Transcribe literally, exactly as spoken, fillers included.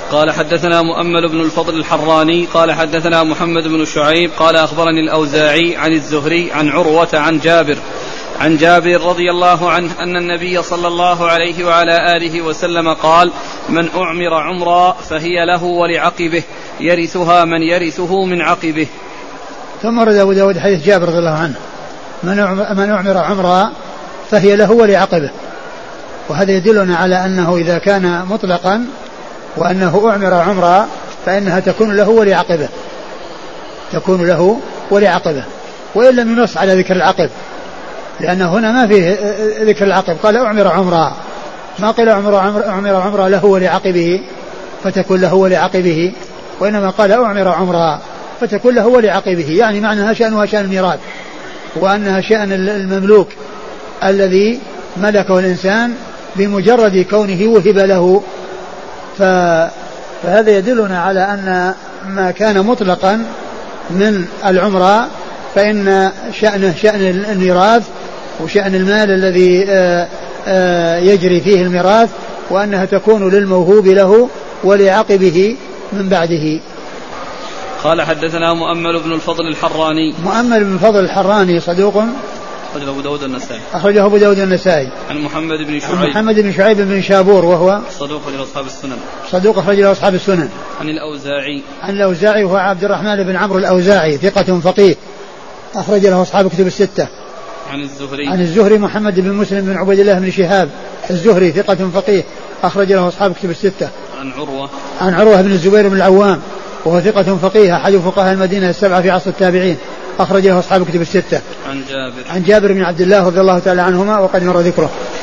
قال حدثنا مؤمل بن الفضل الحراني قال حدثنا محمد بن شعيب قال أخبرني الأوزاعي عن الزهري عن عروة عن جابر عن جابر رضي الله عنه أن النبي صلى الله عليه وعلى آله وسلم قال: من أعمر عمرا فهي له ولعقبه يرثها من يرثه من عقبه. ثم رد أبو داود حديث جابر رضي الله عنه: من أعمر عمرا فهي له ولعقبه. وهذا يدلنا على أنه إذا كان مطلقا وأنه أعمر عمرا فإنها تكون له ولعقبه، تكون له ولعقبه، وإن لم ينص على ذكر العقب، لأن هنا ما فيه ذكر العقب، قال أعمر عمرا، ما قال أعمر عمرا, أعمر عمرا له ولعقبه فتكون له ولعقبه، وإنما قال أعمر عمرا فتكون له ولعقبه، يعني معناها شأنها شأن الميراث، وأنها شأن المملوك الذي ملكه الإنسان بمجرد كونه وهب له. فهذا يدلنا على أن ما كان مطلقا من العمرة فإن شأنه شأن الميراث وشأن المال الذي يجري فيه الميراث، وأنها تكون للموهوب له ولعقبه من بعده. قال حدثنا مؤمل بن الفضل الحراني. مؤمل بن الفضل الحراني صدوق أخرجه أبو داود النسائي. أخرجه أبو داود النسائي. عن محمد بن شعيب. عن محمد بن شعيب بن شابور وهو صدوق لأصحاب السنن. صدوق أخرج له أصحاب السنن. عن الأوزاعي. عن الأوزاعي وهو عبد الرحمن بن عمرو الأوزاعي ثقة فقيه أخرج له أصحاب كتب الستة. عن الزهري. عن الزهري محمد بن مسلم بن عبيد الله بن شهاب الزهري ثقة فقيه أخرج له أصحاب كتب الستة. عن عروة. عن عروة بن الزبير بن العوام وهو ثقة فقيه أحد فقهاء المدينة السبعة في عصر التابعين أخرج له أصحاب كتب الستة. عن جابر. عن جابر بن عبد الله رضي الله تعالى عنهما وقد مر ذكره.